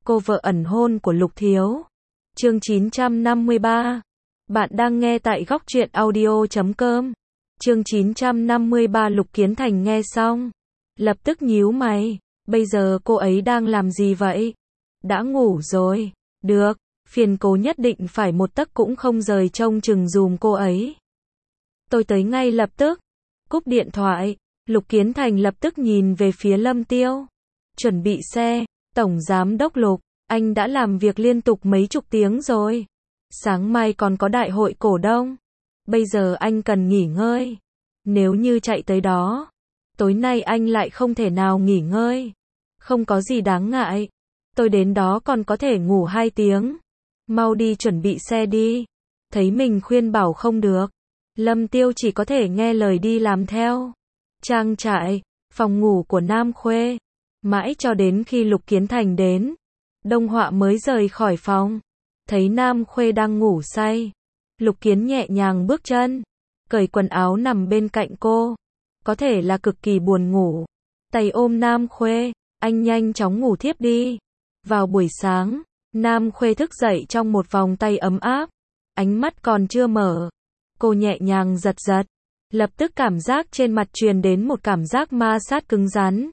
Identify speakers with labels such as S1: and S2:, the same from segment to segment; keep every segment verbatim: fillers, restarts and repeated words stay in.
S1: Cô vợ ẩn hôn của Lục Thiếu. Chương chín trăm năm mươi ba. Bạn đang nghe tại góc truyện audio chấm com. Chương chín trăm năm mươi ba. Lục Kiến Thành nghe xong, lập tức nhíu mày. Bây giờ cô ấy đang làm gì vậy? Đã ngủ rồi. Được, phiền cô nhất định phải một tấc cũng không rời trông chừng dùm cô ấy. Tôi tới ngay lập tức. Cúp điện thoại, Lục Kiến Thành lập tức nhìn về phía Lâm Tiêu. Chuẩn bị xe. Tổng Giám đốc Lục, anh đã làm việc liên tục mấy chục tiếng rồi. Sáng mai còn có đại hội cổ đông. Bây giờ anh cần nghỉ ngơi. Nếu như chạy tới đó, tối nay anh lại không thể nào nghỉ ngơi. Không có gì đáng ngại. Tôi đến đó còn có thể ngủ hai tiếng. Mau đi chuẩn bị xe đi. Thấy mình khuyên bảo không được, Lâm Tiêu chỉ có thể nghe lời đi làm theo. Trang trại, phòng ngủ của Nam Khuê. Mãi cho đến khi Lục Kiến Thành đến, Đông Họa mới rời khỏi phòng. Thấy Nam Khuê đang ngủ say, Lục Kiến nhẹ nhàng bước chân, cởi quần áo nằm bên cạnh cô. Có thể là cực kỳ buồn ngủ. Tay ôm Nam Khuê, anh nhanh chóng ngủ thiếp đi. Vào buổi sáng, Nam Khuê thức dậy trong một vòng tay ấm áp. Ánh mắt còn chưa mở, cô nhẹ nhàng giật giật. Lập tức cảm giác trên mặt truyền đến một cảm giác ma sát cứng rắn.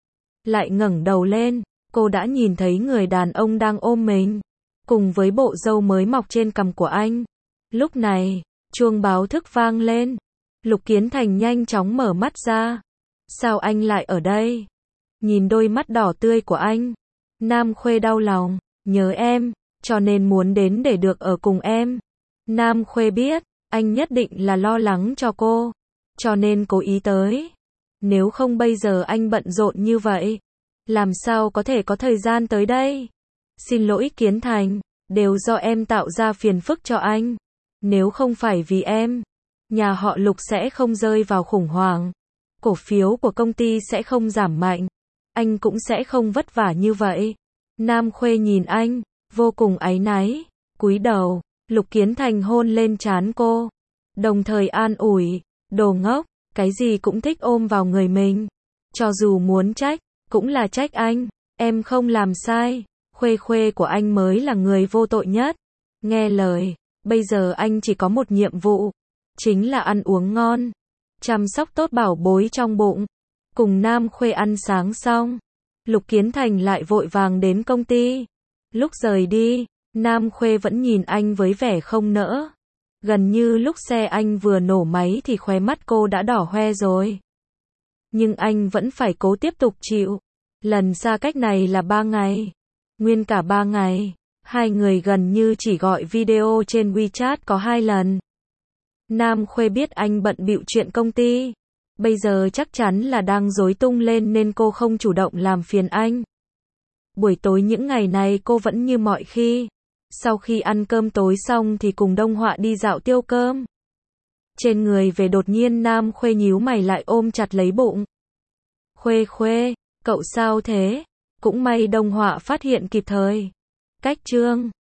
S1: Lại ngẩng đầu lên, cô đã nhìn thấy người đàn ông đang ôm mình, cùng với bộ râu mới mọc trên cằm của anh. Lúc này, chuông báo thức vang lên. Lục Kiến Thành nhanh chóng mở mắt ra. Sao anh lại ở đây? Nhìn đôi mắt đỏ tươi của anh, Nam Khuê đau lòng. Nhớ em, cho nên muốn đến để được ở cùng em. Nam Khuê biết, anh nhất định là lo lắng cho cô, cho nên cố ý tới. Nếu không bây giờ anh bận rộn như vậy, làm sao có thể có thời gian tới đây? Xin lỗi Kiến Thành, đều do em tạo ra phiền phức cho anh. Nếu không phải vì em, nhà họ Lục sẽ không rơi vào khủng hoảng. Cổ phiếu của công ty sẽ không giảm mạnh. Anh cũng sẽ không vất vả như vậy. Nam Khuê nhìn anh, vô cùng áy náy, cúi đầu. Lục Kiến Thành hôn lên trán cô, đồng thời an ủi, đồ ngốc, cái gì cũng thích ôm vào người mình. Cho dù muốn trách, cũng là trách anh, em không làm sai, Khuê Khuê của anh mới là người vô tội nhất. Nghe lời, bây giờ anh chỉ có một nhiệm vụ, chính là ăn uống ngon, chăm sóc tốt bảo bối trong bụng. Cùng Nam Khuê ăn sáng xong, Lục Kiến Thành lại vội vàng đến công ty. Lúc rời đi, Nam Khuê vẫn nhìn anh với vẻ không nỡ. Gần như lúc xe anh vừa nổ máy thì khóe mắt cô đã đỏ hoe rồi. Nhưng anh vẫn phải cố tiếp tục chịu. Lần xa cách này là ba ngày. Nguyên cả ba ngày, hai người gần như chỉ gọi video trên WeChat có hai lần. Nam Khuê biết anh bận bịu chuyện công ty. Bây giờ chắc chắn là đang rối tung lên nên cô không chủ động làm phiền anh. Buổi tối những ngày này cô vẫn như mọi khi. Sau khi ăn cơm tối xong thì cùng Đông Họa đi dạo tiêu cơm. Trên người về đột nhiên Nam Khuê nhíu mày lại ôm chặt lấy bụng. Khuê Khuê, cậu sao thế? Cũng may Đông Họa phát hiện kịp thời. Cách chương